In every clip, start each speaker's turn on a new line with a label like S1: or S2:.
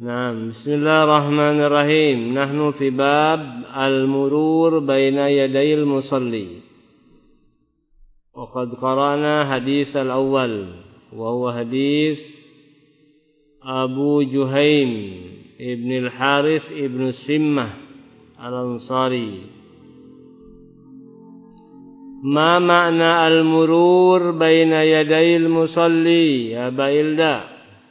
S1: Nah, bismillahirrahmanirrahim. Nahnu fi bab al-murur baina yadayil musalli. Wa qad qara'na hadits al-awwal wa huwa hadits Abu Juhaim ibn al-Harith ibn Simmah al-Ansari. Ma makna al-murur baina yadayil musalli ya Bailda?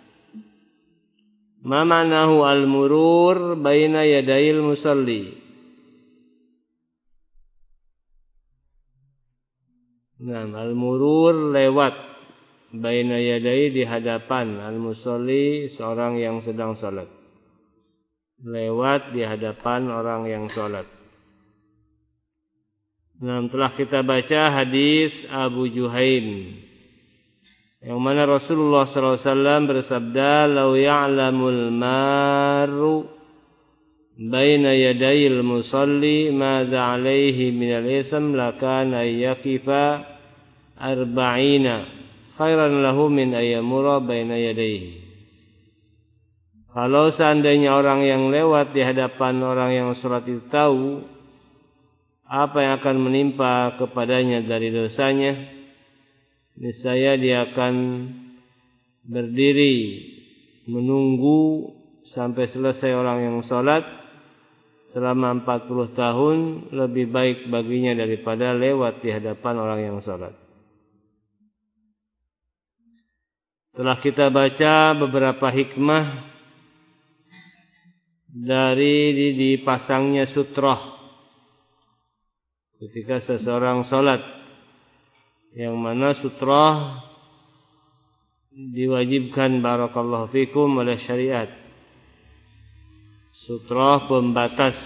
S1: Ma maknahu al-murur baina yadayil musalli? Nah, al-murur lewat baina yadai di hadapan al-musalli seorang yang sedang salat. Lewat di hadapan orang yang salat. Nah, telah kita baca hadis Abu Juhaim yang mana Rasulullah SAW bersabda, "Lau ya'lamul maru baina yadayil musalli madza 'alaihi minal itsm lakana yaqifa arba'ina khairan lahu min ayyamura baina yadayhi." Kalau seandainya orang yang lewat di hadapan orang yang salat itu tahu apa yang akan menimpa kepadanya dari dosanya, niscaya dia akan berdiri menunggu sampai selesai orang yang salat selama 40 tahun, lebih baik baginya daripada lewat di hadapan orang yang salat. Telah kita baca beberapa hikmah dari dipasangnya sutrah ketika seseorang salat, yang mana sutrah diwajibkan barakallahu fikum oleh syariat. Sutrah pembatas.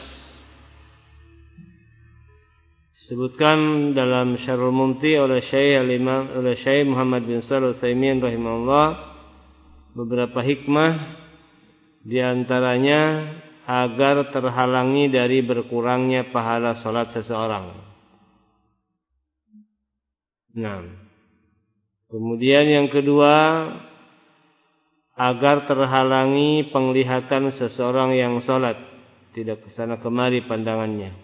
S1: Disebutkan dalam Syarhul Mumti oleh Syekh Muhammad bin Shalih Al-Utsaimin rahimahullah beberapa hikmah, di antaranya agar terhalangi dari berkurangnya pahala salat seseorang. Nah, kemudian yang kedua, agar terhalangi penglihatan seseorang yang salat, tidak kesana kemari pandangannya.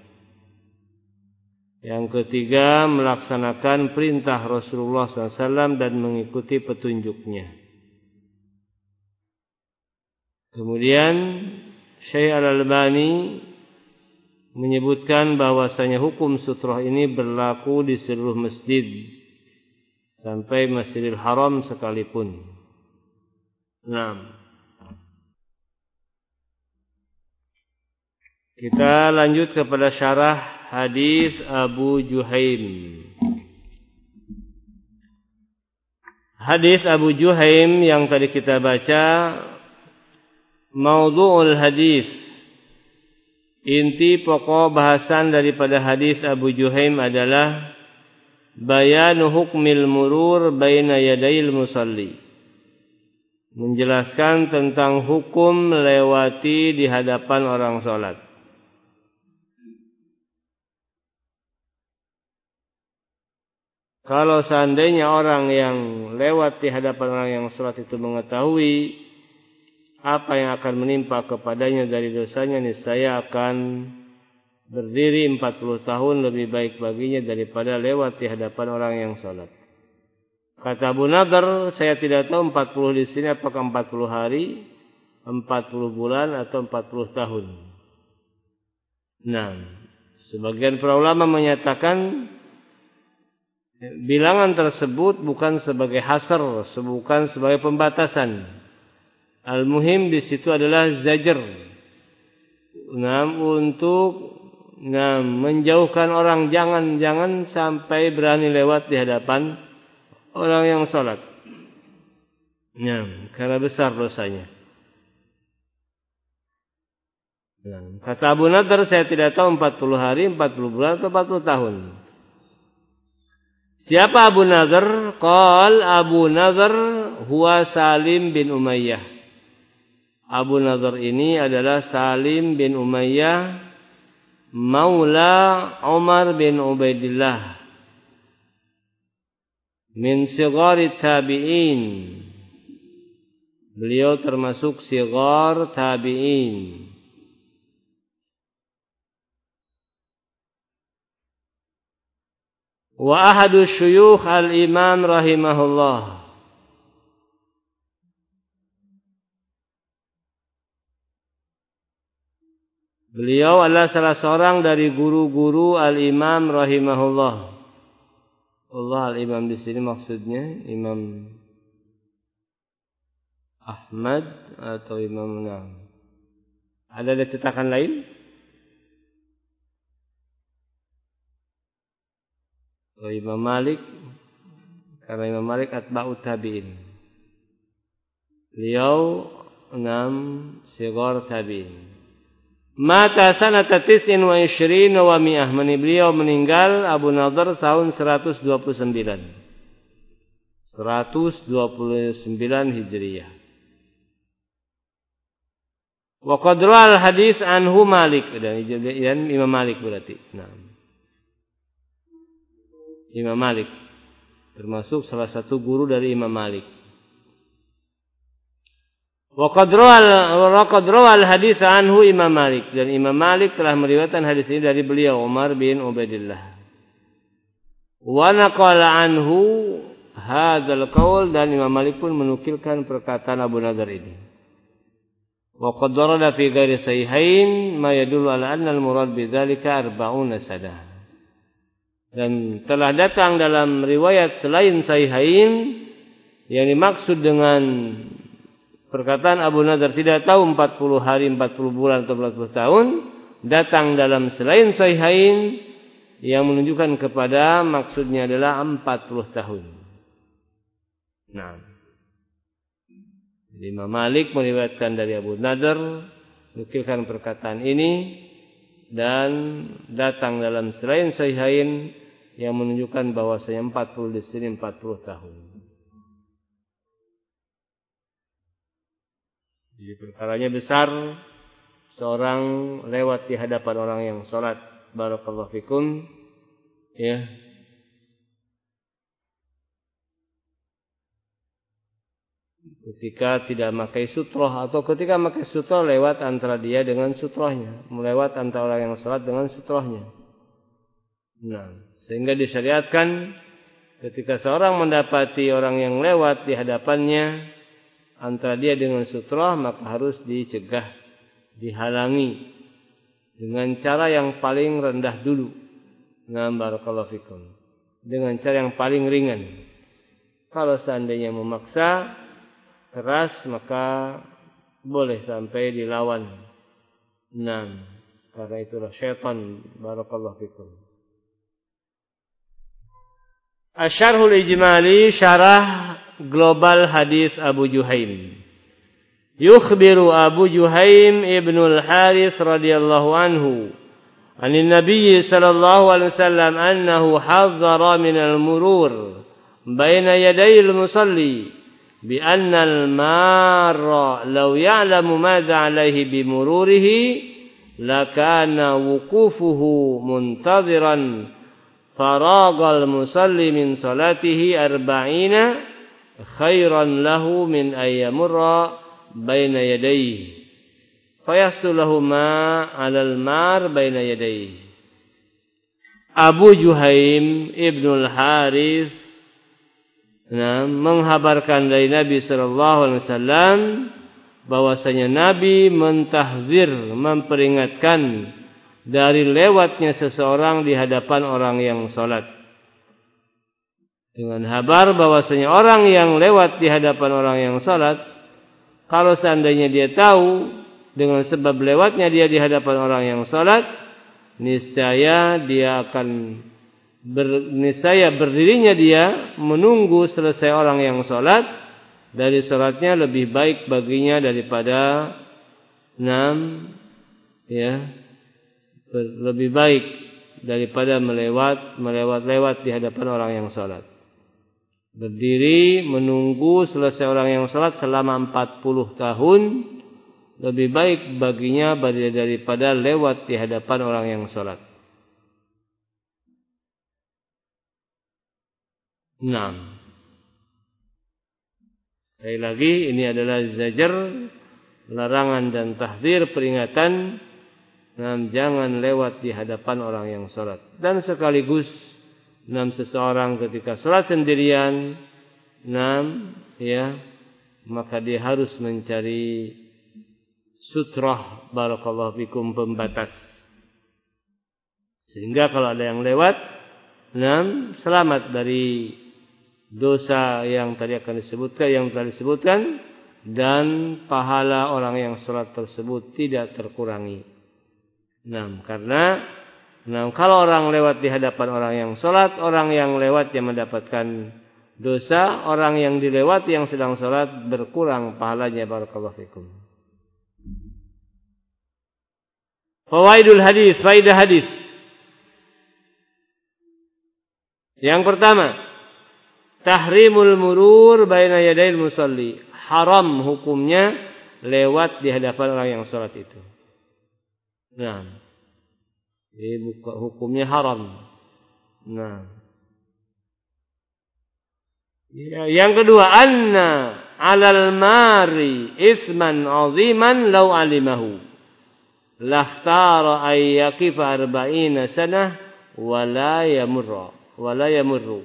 S1: Yang ketiga, melaksanakan perintah Rasulullah SAW dan mengikuti petunjuknya. Kemudian Syekh Al-Albani menyebutkan bahwasanya hukum sutrah ini berlaku di seluruh masjid sampai Masjidil Haram sekalipun. Nah, kita lanjut kepada syarah hadis Abu Juhaim. Hadis Abu Juhaim yang tadi kita baca, maudhu'ul hadis, inti pokok bahasan daripada hadis Abu Juhaim adalah bayanu hukmil murur baina yadayil musalli, menjelaskan tentang hukum melewati di hadapan orang salat. Kalau seandainya orang yang lewat di hadapan orang yang salat itu mengetahui apa yang akan menimpa kepadanya dari dosanya, niscaya akan berdiri 40 tahun lebih baik baginya daripada lewat di hadapan orang yang salat. Kata Abu Nadhr, saya tidak tahu 40 di sini apakah 40 hari, 40 bulan atau 40 tahun. Nah, sebagian para ulama menyatakan bilangan tersebut bukan sebagai hasr, bukan sebagai pembatasan. Al-muhim di situ adalah zajr. Untuk menjauhkan orang, jangan sampai berani lewat di hadapan orang yang salat. Karena besar dosanya. Kata Abu Nadhr, saya tidak tahu 40 hari, 40 bulan atau 40 tahun. Siapa Abu Nadhr? Qal Abu Nadhr huwa Salim bin Umayyah. Abu Nadhr ini adalah Salim bin Umayyah, maula Umar bin Ubaidillah, min sigari tabi'in, Beliau termasuk sighar tabi'in. Wa ahadu syuyukh al-imam rahimahullah. Beliau adalah salah seorang dari guru-guru al-imam rahimahullah. Allah al-imam di sini maksudnya Imam Ahmad atau Imam Nawawi. Ada cetakan lain? Oh, Imam Malik, karena Imam Malik atba'ut tabi'in. Beliau 6 sighar tabi'in. Mata sanata 29 wa mi'ah. Beliau meninggal Abu Nadhr tahun 129. 129 Hijriah. Wa qad rawal hadis anhu Malik, dan Imam Malik berarti. Nah. Imam Malik termasuk salah satu guru dari Imam Malik. Wa qad rawal hadis anhu Imam Malik, dan Imam Malik telah meriwayatkan hadis ini dari beliau Umar bin Ubaidillah. Wa naqala anhu hadzal qaul, dan Imam Malik pun menukilkan perkataan Abu Nadhr ini. Wa qad darada fi ghairi sahihain ma yadullu ala anna al-murad bidzalika 40 sanah. Dan telah datang dalam riwayat selain sahihain yang dimaksud dengan perkataan Abu Nadhr tidak tahu 40 hari, 40 bulan atau 40 tahun, datang dalam selain sahihain yang menunjukkan kepada maksudnya adalah 40 tahun. Nah, Imam Malik meriwayatkan dari Abu Nadhr, nukilkan perkataan ini, dan datang dalam selain sahihain yang menunjukkan bahwasanya 40 di sini 40 tahun. Jadi perkaranya besar, seorang lewat di hadapan orang yang salat, barakallahu fikum, ya. Ketika tidak memakai sutroh, atau ketika memakai sutroh lewat antara dia dengan sutrohnya, melewat antara orang yang salat dengan sutrohnya. Nah, sehingga disyariatkan ketika seorang mendapati orang yang lewat di hadapannya antara dia dengan sutroh, maka harus dicegah, dihalangi dengan cara yang paling rendah dulu. Nah, barakallahu fikum, dengan cara yang paling ringan. Kalau seandainya memaksa keras, maka boleh sampai dilawan. Nah, karena itulah syaitan, barakallahu fikum. Asyarhul ijmali, syarah global hadis Abu Juhaim. Yukhbiru Abu Juhaim ibnul Haris radhiyallahu anhu anin Nabi sallallahu alaihi wasallam annahu hadzara minal murur baina yadayil musalli bi anna al-marra law ya'lamu madza alayhi bi mururihi lakana wuqufuhu muntadhiran faragal musalli min salatihi 40 khairan lahu min ayyamurra baina yadayhi fayahsulahu ma 'alal mar baina yadayhi. Abu Juhaim ibnul Haris menghabarkan dari Nabi sallallahu alaihi wasallam bahwasanya Nabi mentahzir, memperingatkan dari lewatnya seseorang di hadapan orang yang salat. Dengan kabar bahwasanya orang yang lewat di hadapan orang yang salat, kalau seandainya dia tahu dengan sebab lewatnya dia di hadapan orang yang salat, niscaya dia akan berdirinya dia menunggu selesai orang yang salat, dari salatnya lebih baik baginya daripada 6, ya, lebih baik daripada melewat di hadapan orang yang salat. Berdiri menunggu selesai orang yang salat selama 40 tahun lebih baik baginya daripada lewat di hadapan orang yang salat. 6. Sekali lagi ini adalah zajar, larangan dan tahdzir, peringatan. Jangan lewat di hadapan orang yang salat. Dan sekaligus seseorang ketika salat sendirian, maka dia harus mencari sutrah, barakallahu fikum, pembatas. Sehingga kalau ada yang lewat, selamat dari dosa yang tadi akan disebutkan, yang telah disebutkan, dan pahala orang yang salat tersebut tidak terkurangi. Karena kalau orang lewat di hadapan orang yang salat, orang yang lewat yang mendapatkan dosa, orang yang dilewati yang sedang salat berkurang pahalanya, barakallahu fikum. Fawaidul hadis, faidah hadis. Yang pertama, tahrimul murur baina yadayil musalli. Haram hukumnya lewat di hadapan orang yang salat itu. Ini hukumnya haram. Yang kedua, anna 'alal mari isman 'aziman law 'alimahu lahtara ay yaqifa 40 sanah wala yamurru.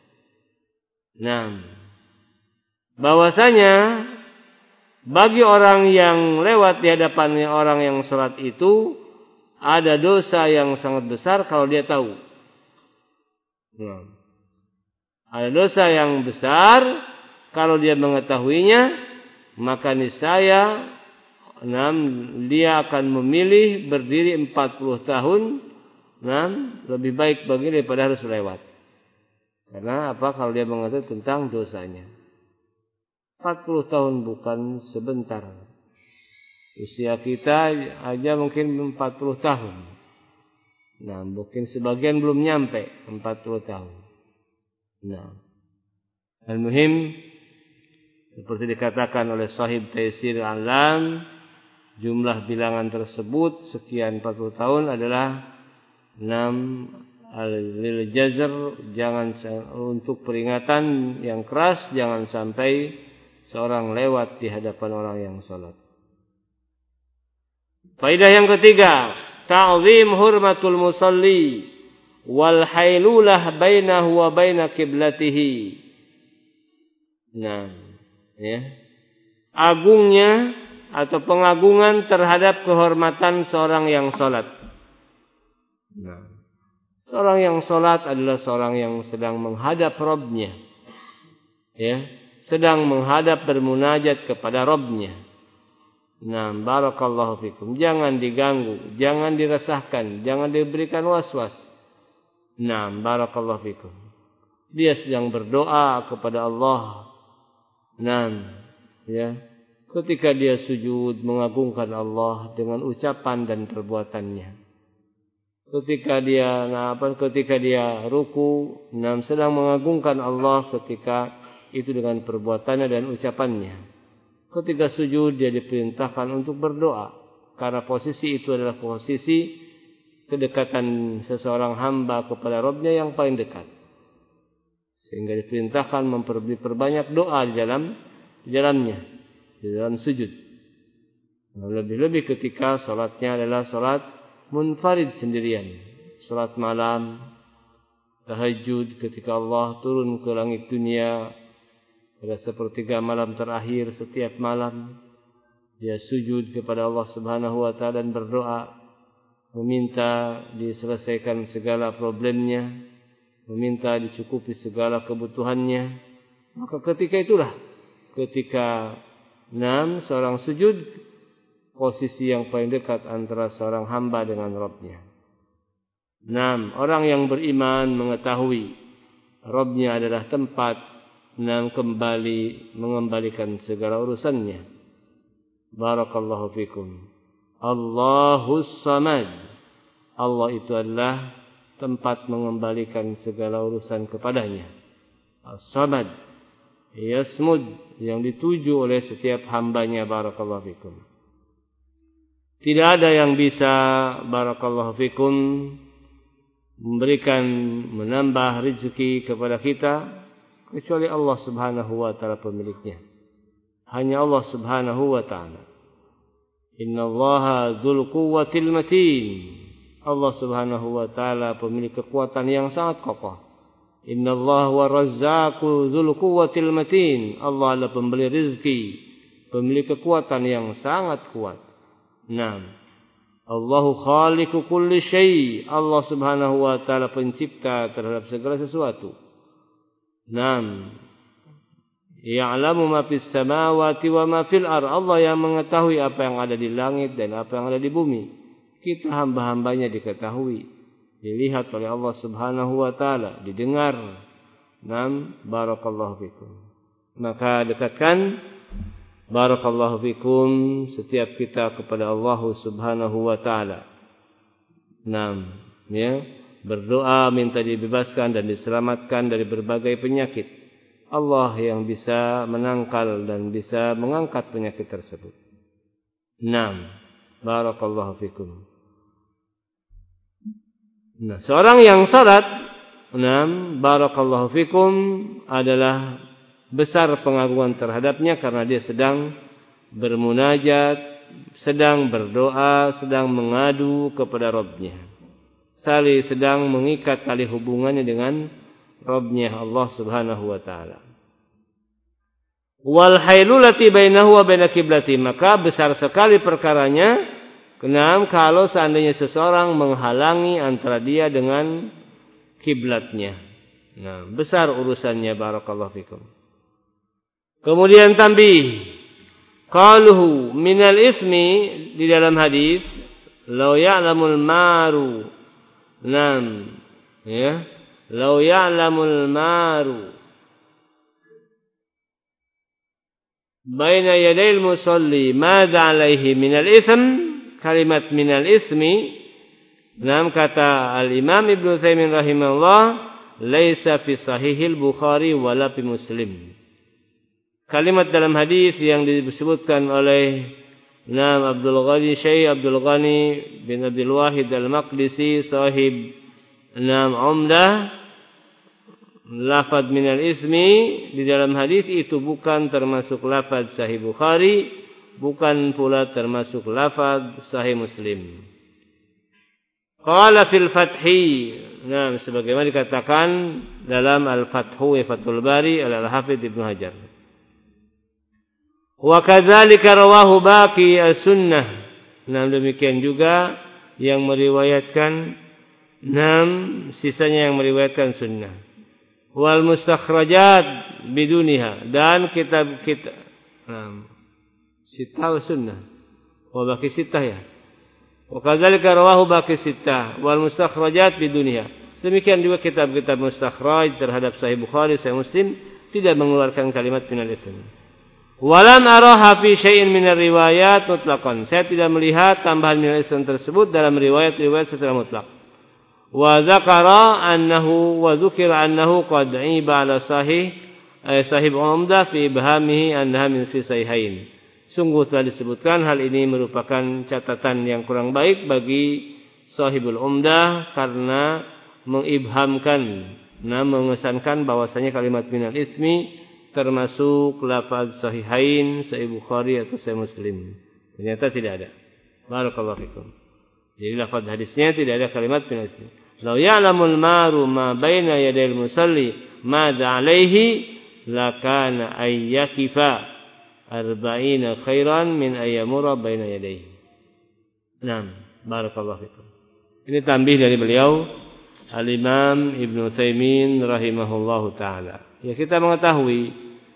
S1: Bahwasanya bagi orang yang lewat di hadapan orang yang salat itu ada dosa yang sangat besar kalau dia tahu. Ada dosa yang besar kalau dia mengetahuinya, maka niscaya dia akan memilih berdiri 40 tahun lebih baik bagi daripada harus lewat. Karena apa? Kalau dia mengetahui tentang dosanya. 40 tahun bukan sebentar. Usia kita aja mungkin 40 tahun. Mungkin sebagian belum nyampe 40 tahun. Al-muhim, seperti dikatakan oleh sahib Taisir Alam, jumlah bilangan tersebut sekian 40 tahun adalah 6 lil jazr, jangan untuk peringatan yang keras, jangan sampai seorang lewat di hadapan orang yang salat. Faedah yang ketiga, ta'zim hurmatul musalli wal hailulah bainahu wa baina qiblatihi. Agungnya atau pengagungan terhadap kehormatan seorang yang salat. Seorang yang salat adalah seorang yang sedang menghadap Rabb-Nya. Sedang menghadap bermunajat kepada Rabb-Nya. Barakallahu fikum. Jangan diganggu, jangan diresahkan, jangan diberikan was-was. Barakallahu fikum. Dia sedang berdoa kepada Allah. Ketika dia sujud mengagungkan Allah dengan ucapan dan perbuatannya. Ketika dia ruku, sedang mengagungkan Allah ketika itu dengan perbuatannya dan ucapannya. Ketika sujud dia diperintahkan untuk berdoa, karena posisi itu adalah posisi kedekatan seseorang hamba kepada Rabb-Nya yang paling dekat. Sehingga diperintahkan memperbanyak doa di dalamnya, di dalam sujud. Lebih-lebih ketika salatnya adalah salat munfarid sendirian, salat malam, tahajud ketika Allah turun ke langit dunia pada sepertiga malam terakhir setiap malam, dia sujud kepada Allah Subhanahu wa taala dan berdoa, meminta diselesaikan segala problemnya, meminta dicukupi segala kebutuhannya. Maka ketika itulah ketika seorang sujud, posisi yang paling dekat antara seorang hamba dengan Rabb-Nya. Orang yang beriman mengetahui Rabb-Nya adalah tempat mengembalikan segala urusannya. Barakallahu fikum. Allahus Samad. Allah itu adalah tempat mengembalikan segala urusan kepadanya. As-Samad, Yasmud, yang dituju oleh setiap hambanya. Barakallahu fikum. Tidak ada yang bisa, barakallahu fikum, menambah rezeki kepada kita kecuali Allah Subhanahu wa taala pemiliknya. hanya Allah Subhanahu wa ta'ala. Innallaha dzul quwwatil matin. Allah Subhanahu wa ta'ala pemilik kekuatan yang sangat kokoh. Innallaha wa razzaqu dzul quwwatil matin. Allah adalah pemberi rezeki, pemilik kekuatan yang sangat kuat. Naam. Allahu khaliqu kulli syai. Allah Subhanahu wa ta'ala pencipta terhadap segala sesuatu. Naam. Ya'lamu ma fis samawati wa ma fil ardh. Allah yang mengetahui apa yang ada di langit dan apa yang ada di bumi. Kita hamba-hambanya diketahui, dilihat oleh Allah Subhanahu wa ta'ala, didengar. Naam, barakallahu fikum. Maka dekatkan barakallahu fikum setiap kita kepada Allah Subhanahu wa ta'ala. Naam, ya, berdoa minta dibebaskan dan diselamatkan dari berbagai penyakit. Allah yang bisa menangkal dan bisa mengangkat penyakit tersebut. Naam, barakallahu fikum. Nah, seorang yang salat, naam, barakallahu fikum, adalah besar pengagungan terhadapnya karena dia sedang bermunajat, sedang berdoa, sedang mengadu kepada Rabb-Nya. Sedang mengikat tali hubungannya dengan Rabb-Nya Allah Subhanahu wa ta'ala. Wal hailulati bainahu wa baina qiblati. Maka besar sekali perkaranya, kenam, kalau seandainya seseorang menghalangi antara dia dengan kiblatnya. Nah, besar urusannya, barakallahu fikum. Kemudian tambih, qaluhu minal ismi, di dalam hadis, law ya'lamul maru. Naam, ya. Law ya'lamul maru baina yadayil musalli madza alaihi minal ism. Kalimat minal ismi, naam, kata al-Imam Ibnu Utsaimin rahimahullah, laisa fi sahihil Bukhari wala fi Muslim. Kalimat dalam hadis yang disebutkan oleh Naam Abdul Ghani Syekh Abdul Ghani bin Abdul Wahid Al-Maqdisi sahib Naam Umdah, lafaz minal ismi di dalam hadis itu bukan termasuk lafaz Sahih Bukhari, bukan pula termasuk lafaz Sahih Muslim. Qala fil Fathi, nah, sebagaimana dikatakan dalam Al-Fathu wa Fathul Bari Al-Hafidz Ibnu Hajar. Wa kadzalika rawahu baqi as-sunnah. Nah, demikian juga yang meriwayatkan, sisanya yang meriwayatkan sunnah. Wal mustakhrajat biduniha, dan kitab sitah sunnah. Wa baqi sitah, ya. Wa kadzalika rawahu baqi sitah wal mustakhrajat biduniha. Demikian juga kitab-kitab mustakhraj terhadap Sahih Bukhari, Sahih Muslim tidak mengeluarkan kalimat minal ism. Walam araha fi syai'in minar riwayat mutlaqan. Saya tidak melihat tambahan minal ism tersebut dalam riwayat-riwayat secara mutlak. Wa dzakara annahu wa dzukira annahu qad iba ala sahib Umdah fi ibhamihi annaha min fi sahihain. Sungguh telah disebutkan hal ini merupakan catatan yang kurang baik bagi Sahibul Umdah karena mengibhamkan, mengesankan bahwasanya kalimat minal ismi termasuk lafaz sahihain, Sahih Bukhari atau Sahih Muslim. Ternyata tidak ada. Barakallahu fikum. Jadi lafaz hadisnya tidak ada kalimat minal ismi. Law ya'lamul maru ma baina yadayil musalli madza alaihi lakana ayyakifa arba'ina khairan min ayyamura baina yadayhi. Naam, barakallahu fikum. Ini tambih dari beliau Al-Imam Ibnu Utsaimin rahimahullahu taala. Ya, kita mengetahui,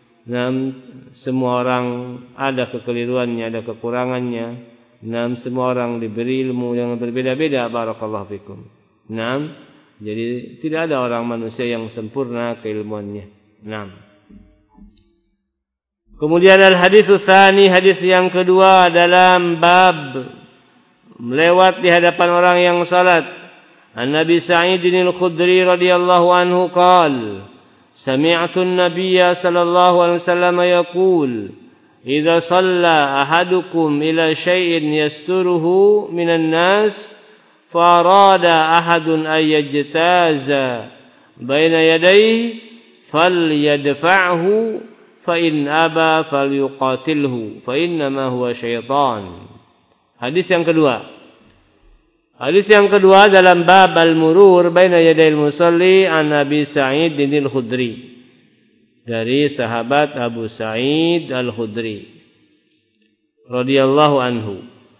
S1: semua orang ada kekeliruannya, ada kekurangannya. Semua orang diberi ilmu yang berbeda-beda, barakallahu fikum. Jadi tidak ada orang manusia yang sempurna keilmuannya. Kemudian al-hadis tsani, hadis yang kedua dalam bab melewat di hadapan orang yang salat. An-Nabi Sa'id al-Khudri radhiyallahu anhu qala, sami'tu an-nabiyya sallallahu alaihi wasallam yaqul, idza shalla ahadukum ila syai'in yasturuhu minan nas farada ahadun ayyajtaza baina yadayhi falyadfa'hu in aba falyuqatilhu fa innama huwa syaitan. Hadis yang kedua. Hadis yang kedua dalam bab al-murur baina yadayil musalli an Abi Sa'id al-Khudri. Dari sahabat Abu Sa'id al-Khudri radhiyallahu anhu.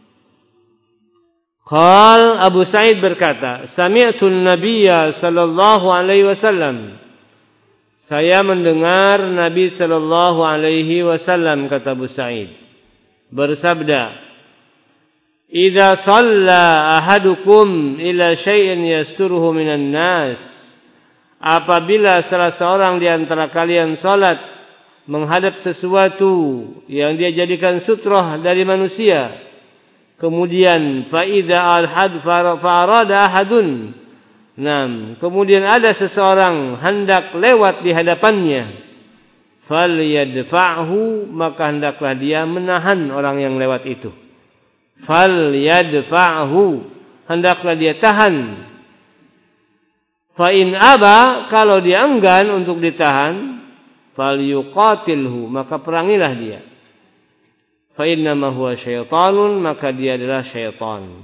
S1: Qal Abu Sa'id berkata, sami'tu an-nabiyya sallallahu alaihi wasallam. Saya mendengar Nabi sallallahu alaihi wasallam, kata Abu Sa'id, bersabda, "Idza shalla ahadukum ila syai'in yasturuhu minan nas." Apabila salah seorang di antara kalian salat menghadap sesuatu yang dia jadikan sutrah dari manusia, kemudian fa idza al-had farada ahadun, kemudian ada seseorang hendak lewat di hadapannya, falyadfa'hu, maka hendaklah dia menahan orang yang lewat itu. Falyadfa'hu, hendaklah dia tahan. Fa in aba, kalau dia enggan untuk ditahan, falyuqatilhu, maka perangilah dia. Fa innama huwa syaitanun, maka dia adalah syaitan.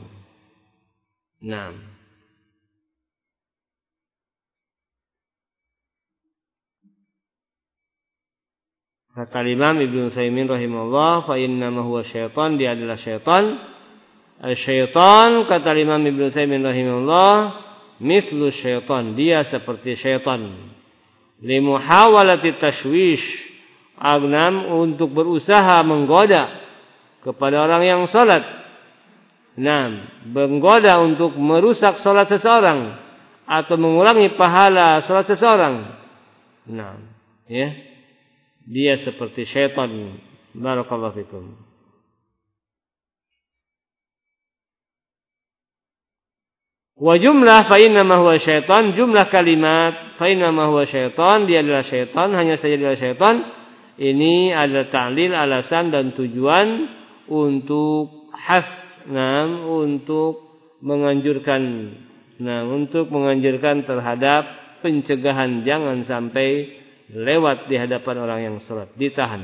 S1: Kata Imam Ibnu Utsaimin rahimahullah, fa innama huwa syaitan, dia adalah syaitan. Syaitan, kata Imam Ibnu Utsaimin rahimahullah, mithlu syaitan, dia seperti syaitan. Limuhawalati tashwish, untuk berusaha menggoda kepada orang yang salat. Menggoda untuk merusak salat seseorang atau mengurangi pahala salat seseorang. Dia seperti syaitan. Barakallahu fikum. Wa jumlah fa innama huwa syaitan, jumlah kalimat fa innama huwa syaitan, dia adalah syaitan, hanya saja dia adalah syaitan. Ini adalah ta'lil, alasan dan tujuan untuk untuk menganjurkan terhadap pencegahan jangan sampai lewat di hadapan orang yang salat, ditahan.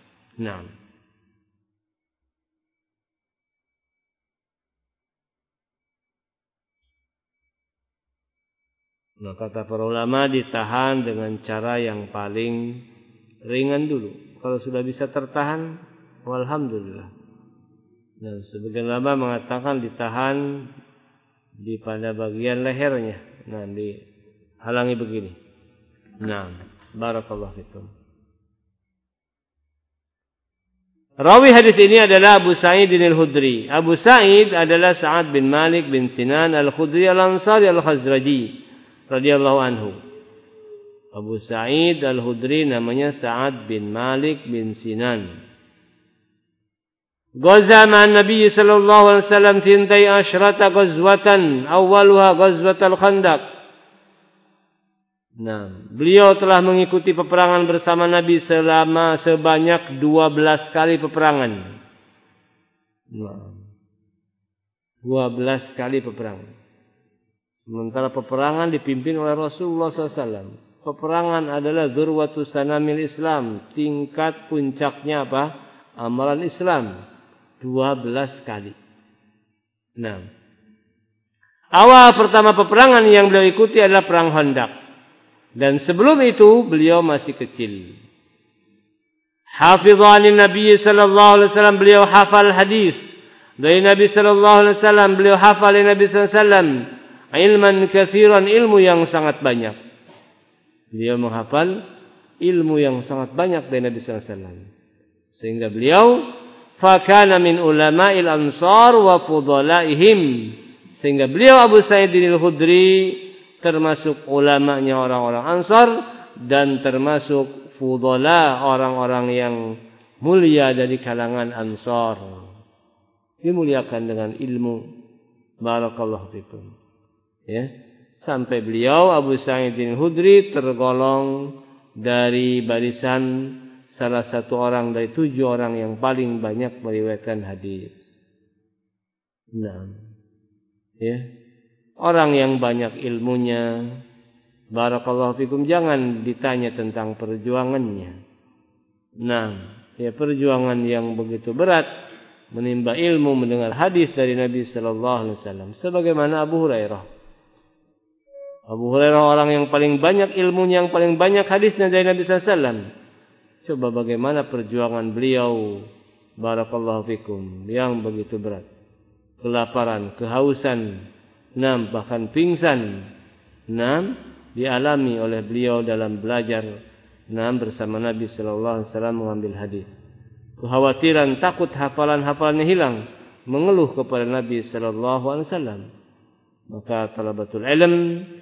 S1: Kata para ulama, ditahan dengan cara yang paling ringan dulu. Kalau sudah bisa tertahan, walhamdulillah. Sebagian ulama mengatakan ditahan pada bagian lehernya. Dihalangi begini. Barakallahu fikum. Rawi hadis ini adalah Abu Sa'id al-Khudri. Abu Sa'id adalah Sa'ad bin Malik bin Sinan al-Khudri al-Ansari al-Khazraji radhiyallahu anhu. Abu Sa'id al-Khudri namanya Sa'ad bin Malik bin Sinan. Ghaza ma'an Nabi sallallahu alaihi wasallam 12 ghazwatan, awwaluha ghazwatul Khandaq. Beliau telah mengikuti peperangan bersama Nabi selama sebanyak 12 kali peperangan. 12 kali peperangan. Sementara peperangan dipimpin oleh Rasulullah SAW. Peperangan adalah dzurwatu sanamil Islam, tingkat puncaknya amalan Islam. 12 kali. Awal pertama peperangan yang beliau ikuti adalah perang Khandaq. Dan sebelum itu beliau masih kecil. Hafizani Nabi sallallahu alaihi wasallam, beliau hafal hadis dari Nabi sallallahu alaihi wasallam, beliau hafal dari Nabi sallallahu alaihi wasallam ilman katsiran, ilmu yang sangat banyak. Beliau menghafal ilmu yang sangat banyak dari Nabi sallallahu alaihi wasallam. Sehingga beliau fakana min ulama'il ansar wa fudalaihim, sehingga beliau Abu Sa'id al-Khudri termasuk ulamanya orang-orang Ansar dan termasuk fudala, orang-orang yang mulia dari kalangan Ansar, dimuliakan dengan ilmu. Barakallahu fikum. Sampai beliau Abu Sa'id al-Khudri tergolong dari barisan salah satu orang dari 7 orang yang paling banyak meriwayatkan hadis. Orang yang banyak ilmunya, barakallahu fikum, jangan ditanya tentang perjuangannya. perjuangan yang begitu berat menimba ilmu, mendengar hadis dari Nabi sallallahu alaihi wasallam. Sebagaimana Abu Hurairah. Abu Hurairah orang yang paling banyak ilmunya, yang paling banyak hadisnya dari Nabi sallallahu alaihi wasallam. Coba bagaimana perjuangan beliau, barakallahu fikum, yang begitu berat. Kelaparan, kehausan, bahkan pingsan, dialami oleh beliau dalam belajar bersama Nabi sallallahu alaihi wasallam mengambil hadis. Kekhawatiran takut hafalan-hafalannya hilang, mengeluh kepada Nabi sallallahu alaihi wasallam. Maka talabatul ilm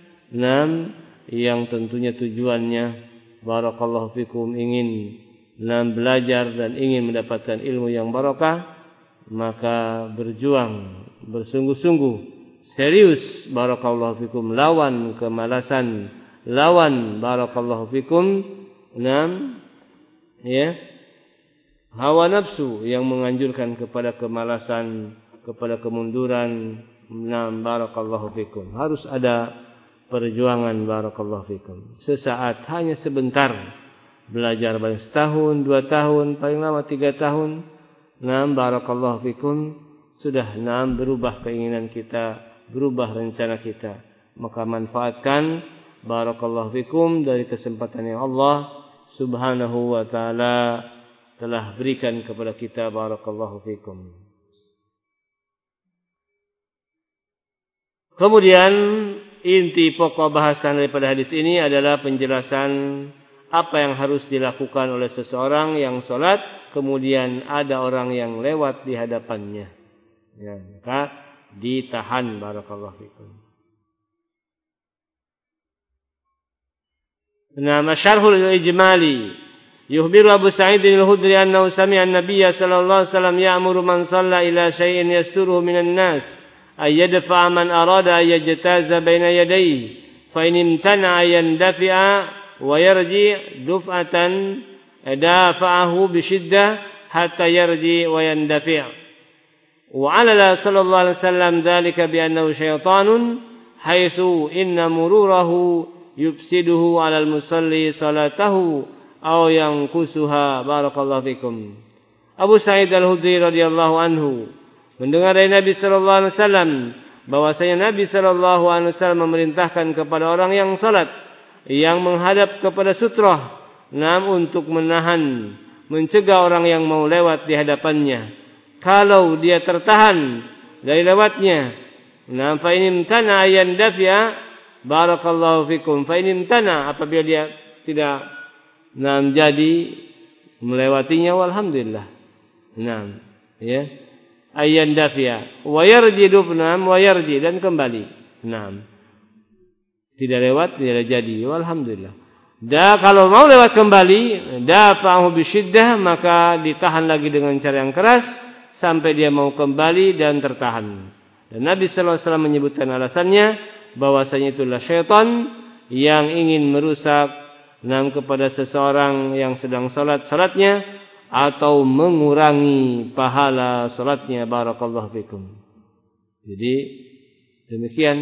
S1: yang tentunya tujuannya barakallahu fikum ingin belajar dan ingin mendapatkan ilmu yang barakah, maka berjuang bersungguh-sungguh serius barakallahu fikum lawan kemalasan, lawan barakallahu fikum hawa nafsu yang menganjurkan kepada kemalasan, kepada kemunduran. Barakallahu fikum. Harus ada perjuangan barakallahu fikum. Sesaat, hanya sebentar. Belajar paling setahun, 2 tahun, paling lama 3 tahun. Barakallahu fikum. Sudah berubah keinginan kita, berubah rencana kita. Maka manfaatkan barakallahu fikum dari kesempatan yang Allah subhanahu wa ta'ala telah berikan kepada kita, barakallahu fikum. Kemudian inti pokok bahasan daripada hadis ini adalah penjelasan apa yang harus dilakukan oleh seseorang yang sholat, kemudian ada orang yang lewat di hadapannya. Maka ditahan, barakallahu fikum. Syarhul ijmali. Yukhbiru Abu Sa'id al-Khudri annahu sami'a an-nabiyya sallallahu alaihi wasallam ya'muru man shalla ila shay'in yasturuhu minan nas ay yadfa'a man arada ay yajtaza baina yadayhi fa in imtana'a yandafi'a wa yarji duf'atan dafa'ahu bi shiddah hatta yarji wa yandafi'. Wa 'ala sallallahu alaihi wasallam dhalika bi annahu syaitanun haitsu inna mururahu yufsiduhu 'ala al-musalli salatahu aw yanqusuha. Barakallahu fikum. Abu Sa'id al-Khudri radhiyallahu anhu mendengar dari Nabi sallallahu alaihi wasallam bahwasanya Nabi sallallahu alaihi wasallam memerintahkan kepada orang yang salat yang menghadap kepada sutrah untuk menahan, mencegah orang yang mau lewat di hadapannya. Kalau dia tertahan dari lewatnya, fa in imtana yandafi'a, barakallahu fikum, fa in imtana, apabila dia tidak jadi melewatinya, walhamdulillah. Ayyan dafiya wa yarji dufnam wa yarji, dan kembali. Tidak lewat, tidak jadi, walhamdulillah. Kalau mau lewat kembali, dafa'ahu bisyiddah, maka ditahan lagi dengan cara yang keras sampai dia mau kembali dan tertahan. Dan Nabi sallallahu alaihi wasallam menyebutkan alasannya bahwasanya itulah syaitan yang ingin merusak kepada seseorang yang sedang salatnya atau mengurangi pahala salatnya, barakallahu fikum. Jadi demikian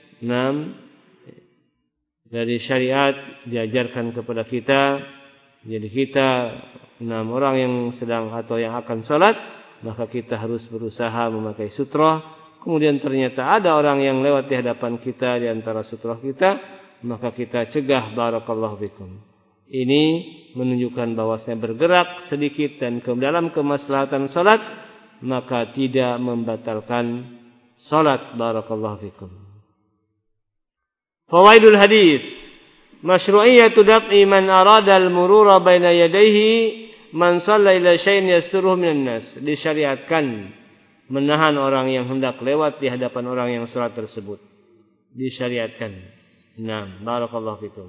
S1: dari syariat diajarkan kepada kita. Jadi kita orang yang sedang atau yang akan salat, maka kita harus berusaha memakai sutrah. Kemudian ternyata ada orang yang lewat di hadapan kita di antara sutrah kita, maka kita cegah, barakallahu fikum. Ini menunjukkan bahwasanya bergerak sedikit dan ke dalam kemaslahatan salat, maka tidak membatalkan salat, barakallahu fikum. Fawaidul hadis. Masyru'iyatu daf'i man arada al-murura baina yadayhi man shalla ila syai'in yasturuhu minan nas. Disyariatkan menahan orang yang hendak lewat di hadapan orang yang salat tersebut. Disyariatkan. Barakallahu fikum.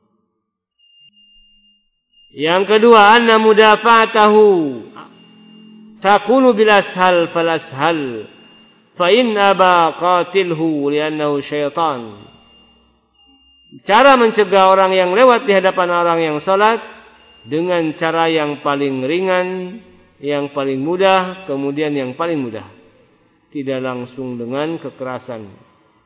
S1: Yang kedua, anna mudafa'atahu takunu bil ashal fal ashal fa in aba qatilhu li'annahu syaitan. Cara mencegah orang yang lewat di hadapan orang yang salat dengan cara yang paling ringan, yang paling mudah, kemudian yang paling mudah. Tidak langsung dengan kekerasan.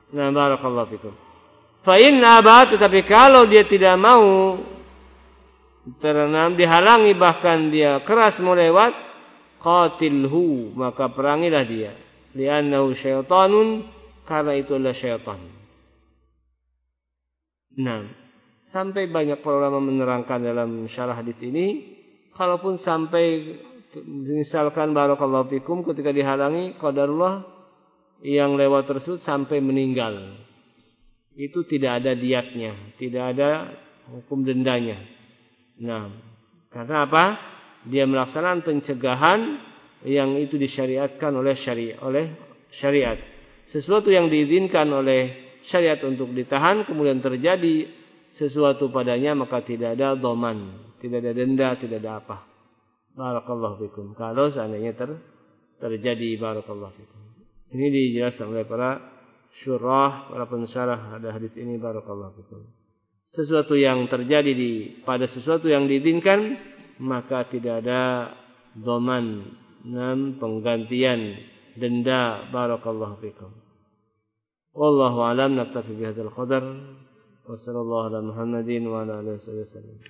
S1: Barakallahu fikum. Fa in aba, tetapi kalau dia tidak mau Terenam dihalangi bahkan dia keras mau lewat, qatilhu, maka perangilah dia. Li'annahu syaitanun, karena itu adalah syaitan. Nah, sampai banyak para ulama menerangkan dalam syarah hadis ini, kalaupun sampai misalkan barakallahu fikum ketika dihalangi qadarullah yang lewat tersebut sampai meninggal, itu tidak ada diyatnya, tidak ada hukum dendanya. Nah, karena apa? Dia melaksanakan pencegahan yang itu disyariatkan oleh syariat. Sesuatu yang diizinkan oleh syariat untuk ditahan, kemudian terjadi sesuatu padanya, maka tidak ada dhaman, tidak ada denda, tidak ada apa. Barakallahu fikum. Kalau seandainya terjadi, barakallahu fikum. Ini dijelaskan oleh para syurah, para pensyarah ada hadis ini, barakallahu fikum. Sesuatu yang terjadi pada sesuatu yang diizinkan, maka tidak ada dhaman, penggantian denda, barakallahu fikum. Wallahu a'lam, naktafi bihadzal qadar. Wassallallahu ala Muhammadin wa ala alihi wasallam.